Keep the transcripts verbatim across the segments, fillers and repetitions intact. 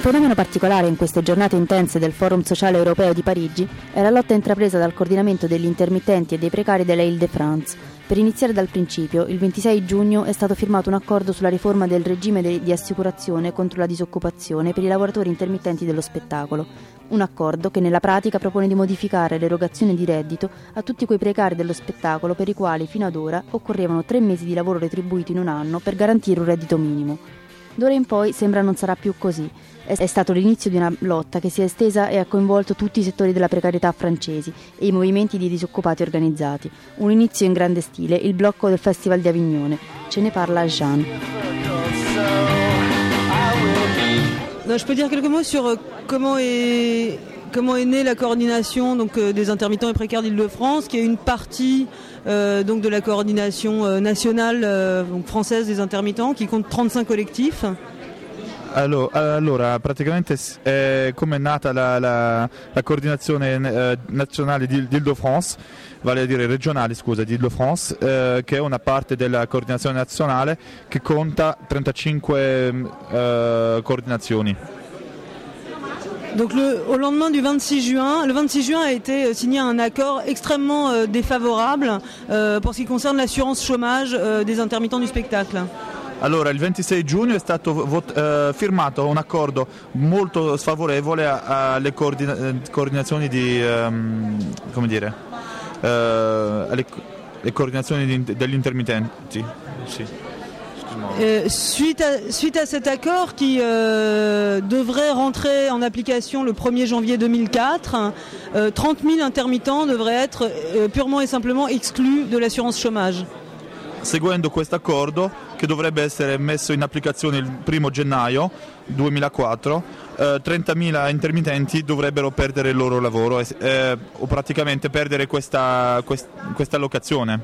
fenomeno particolare in queste giornate intense del Forum Sociale Europeo di Parigi è la lotta intrapresa dal coordinamento degli intermittenti e dei precari della Île-de-France. Per iniziare dal principio, il ventisei giugno è stato firmato un accordo sulla riforma del regime de- di assicurazione contro la disoccupazione per i lavoratori intermittenti dello spettacolo. Un accordo che nella pratica propone di modificare l'erogazione di reddito a tutti quei precari dello spettacolo per i quali fino ad ora occorrevano tre mesi di lavoro retribuito in un anno per garantire un reddito minimo. D'ora in poi sembra non sarà più così. È stato l'inizio di una lotta che si è estesa e ha coinvolto tutti i settori della precarietà francesi e i movimenti di disoccupati organizzati. Un inizio in grande stile, il blocco del Festival di Avignone. Ce ne parla Jean. Je peux dire quelques mots sur comment est, comment est née la coordination donc, des intermittents et précaires d'Île-de-France, qui est une partie euh, donc, de la coordination euh, nationale euh, donc, française des intermittents, qui compte trentacinque collectifs. Allora, allora praticamente è come è nata la, la, la coordinazione eh, nazionale di, di Île-de-France, vale a dire regionale, scusa, di Île-de-France, eh, che è una parte della coordinazione nazionale che conta trentacinque eh, coordinazioni. Donc le, au lendemain du vingt-six juin, le vingt-six juin a été signé un accord extrêmement euh, défavorable euh, pour ce qui concerne l'assurance chômage euh, des intermittents du spectacle. Allora, il ventisei giugno è stato vot- eh, firmato un accordo molto sfavorevole alle coordina- coordinazioni di, um, come dire, uh, alle le coordinazioni di, degli intermittenti. Sì. Euh, suite, à, suite à cet accord qui euh, devrait rentrer en application le premier janvier deux mille quatre, euh, trente mille intermittents devraient être euh, purement et simplement exclus de l'assurance chômage. Seguendo questo accordo, che dovrebbe essere messo in applicazione il primo gennaio duemilaquattro, eh, trentamila intermittenti dovrebbero perdere il loro lavoro eh, o praticamente perdere questa, quest, questa allocazione.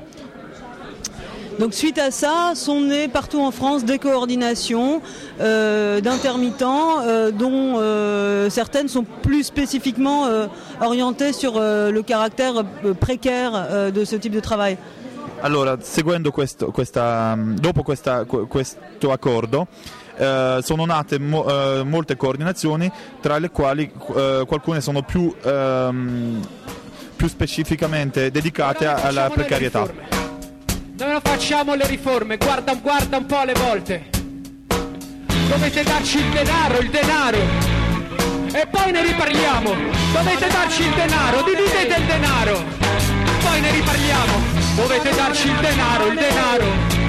Donc suite à ça, sont nées partout en France des coordinations euh, d'intermittents euh, dont euh, certaines sont plus spécifiquement euh, orientées sur euh, le caractère euh, précaire euh, de ce type de travail. Allora, seguendo questo, questa, dopo questa, questo accordo eh, sono nate mo, eh, molte coordinazioni, tra le quali eh, alcune sono più, ehm, più specificamente dedicate alla precarietà. Noi non facciamo le riforme, guarda, guarda un po' le volte. Dovete darci il denaro, il denaro, e poi ne riparliamo. Dovete darci il denaro, dividete il denaro, poi ne riparliamo. Dovete darci il denaro, il denaro,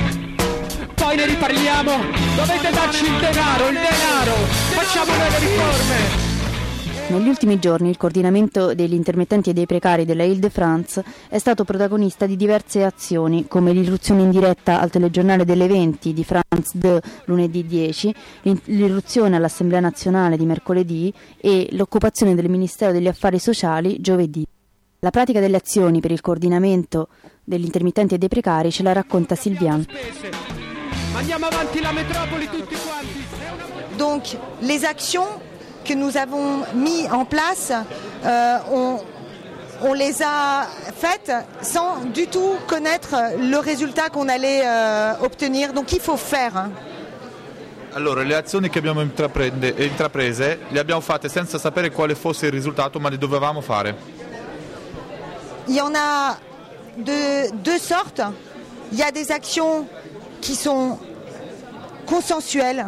poi ne riparliamo. Dovete darci il denaro, il denaro, facciamo le riforme. Negli ultimi giorni il coordinamento degli intermittenti e dei precari della Île-de-France è stato protagonista di diverse azioni, come l'irruzione in diretta al telegiornale delle venti di France due lunedì dieci, l'irruzione all'Assemblea Nazionale di mercoledì e l'occupazione del Ministero degli Affari Sociali giovedì. La pratica delle azioni per il coordinamento degli intermittenti e dei precari ce la racconta Sylviane. Andiamo avanti la metropoli tutti quanti. Donc les actions que nous avons mis en place, euh, on, on les a faites sans du tout connaître le résultat qu'on allait euh, obtenir. Donc il faut faire. Hein. Allora, le azioni che abbiamo intraprese le abbiamo fatte senza sapere quale fosse il risultato, ma le dovevamo fare. Il y en a de deux sortes. Il y a des actions qui sont consensuelles,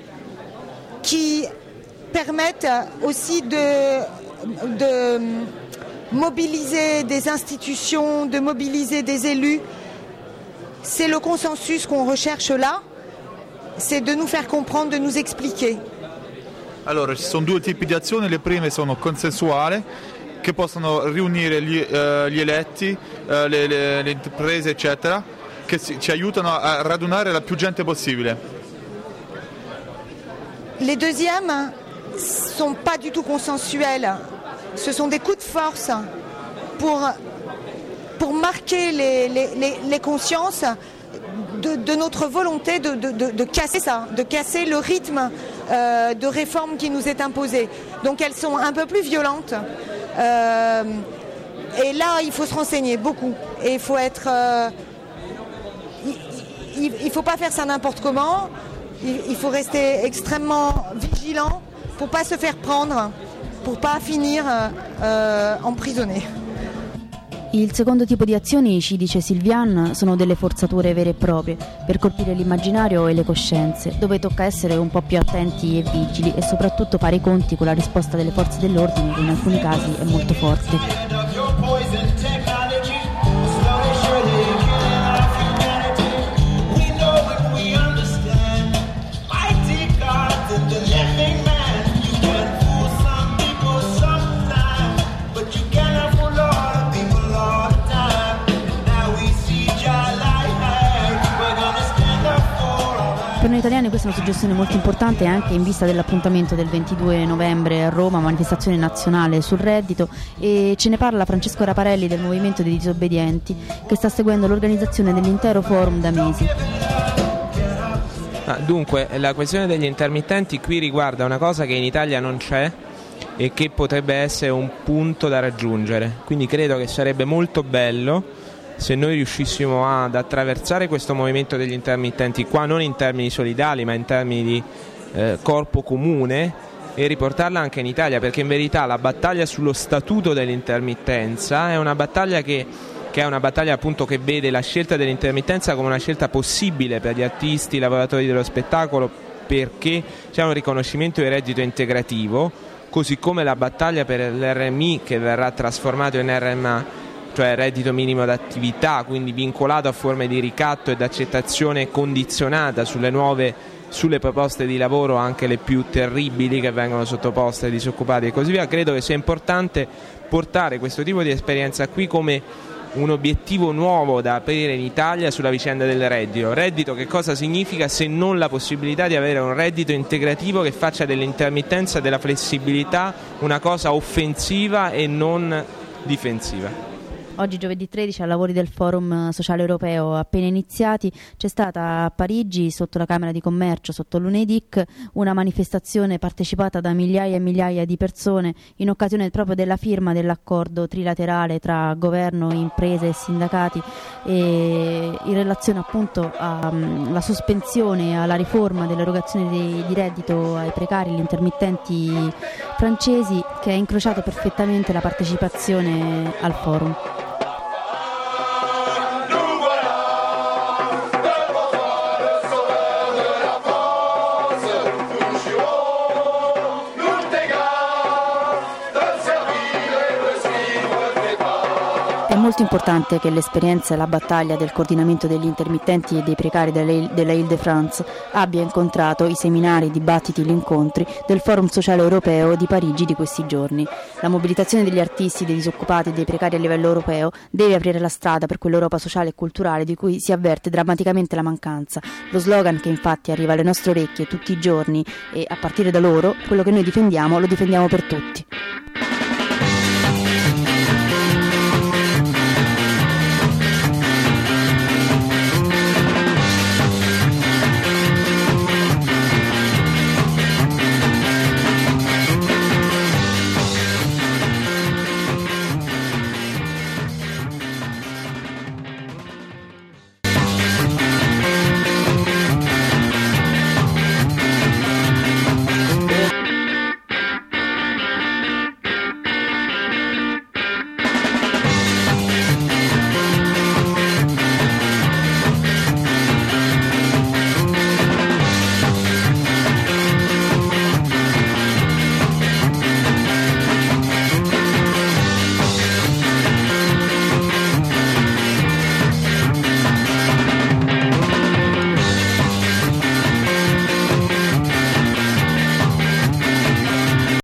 qui permettent aussi de, de mobiliser des institutions, de mobiliser des élus. C'est le consensus qu'on recherche là, c'est de nous faire comprendre, de nous expliquer. Allora, ci sono due tipi di azioni, le prime sono consensuali, che possono riunire gli, uh, gli eletti, uh, le, le, le imprese, eccetera, che si, ci aiutano a radunare la più gente possibile. Les deuxièmes sont pas du tout consensuels. Ce sont des coups de force pour, pour marquer les, les, les, les consciences de, de notre volonté de, de, de, de casser ça, de casser le rythme euh, de réforme qui nous est imposé. Donc elles sont un peu plus violentes. Euh, et là, il faut se renseigner beaucoup. Et il faut être... Euh, il ne faut pas faire ça n'importe comment. Il, il faut rester extrêmement vigilant pour pas se faire prendre, pour pas finir euh, emprisonné. Il secondo tipo di azioni, ci dice Sylviane, sono delle forzature vere e proprie per colpire l'immaginario e le coscienze, dove tocca essere un po' più attenti e vigili e soprattutto fare i conti con la risposta delle forze dell'ordine, che in alcuni casi è molto forte. Per noi italiani questa è una suggestione molto importante anche in vista dell'appuntamento del ventidue novembre a Roma, manifestazione nazionale sul reddito, e ce ne parla Francesco Raparelli del Movimento dei Disobbedienti, che sta seguendo l'organizzazione dell'intero forum da mesi. Ah, dunque, la questione degli intermittenti qui riguarda una cosa che in Italia non c'è e che potrebbe essere un punto da raggiungere, quindi credo che sarebbe molto bello se noi riuscissimo ad attraversare questo movimento degli intermittenti qua, non in termini solidali ma in termini di eh, corpo comune, e riportarla anche in Italia, perché in verità la battaglia sullo statuto dell'intermittenza è una battaglia che, che è una battaglia appunto che vede la scelta dell'intermittenza come una scelta possibile per gli artisti, i lavoratori dello spettacolo, perché c'è un riconoscimento di reddito integrativo, così come la battaglia per l'R M I che verrà trasformato in R M A, cioè reddito minimo d'attività, quindi vincolato a forme di ricatto ed accettazione condizionata sulle nuove, sulle proposte di lavoro, anche le più terribili che vengono sottoposte ai disoccupati e così via. Credo che sia importante portare questo tipo di esperienza qui come un obiettivo nuovo da aprire in Italia sulla vicenda del reddito. Reddito che cosa significa se non la possibilità di avere un reddito integrativo che faccia dell'intermittenza, della flessibilità una cosa offensiva e non difensiva. Oggi giovedì tredici, ai lavori del Forum Sociale Europeo appena iniziati, c'è stata a Parigi, sotto la Camera di Commercio, sotto l'UNEDIC, una manifestazione partecipata da migliaia e migliaia di persone in occasione proprio della firma dell'accordo trilaterale tra governo, imprese e sindacati, e in relazione appunto alla sospensione e alla riforma dell'erogazione di, di reddito ai precari, agli intermittenti francesi, che ha incrociato perfettamente la partecipazione al forum. È molto importante che l'esperienza e la battaglia del coordinamento degli intermittenti e dei precari della Île-de-France abbia incontrato i seminari, i dibattiti, gli incontri del Forum Sociale Europeo di Parigi di questi giorni. La mobilitazione degli artisti, dei disoccupati e dei precari a livello europeo deve aprire la strada per quell'Europa sociale e culturale di cui si avverte drammaticamente la mancanza. Lo slogan che infatti arriva alle nostre orecchie tutti i giorni, e a partire da loro, quello che noi difendiamo lo difendiamo per tutti.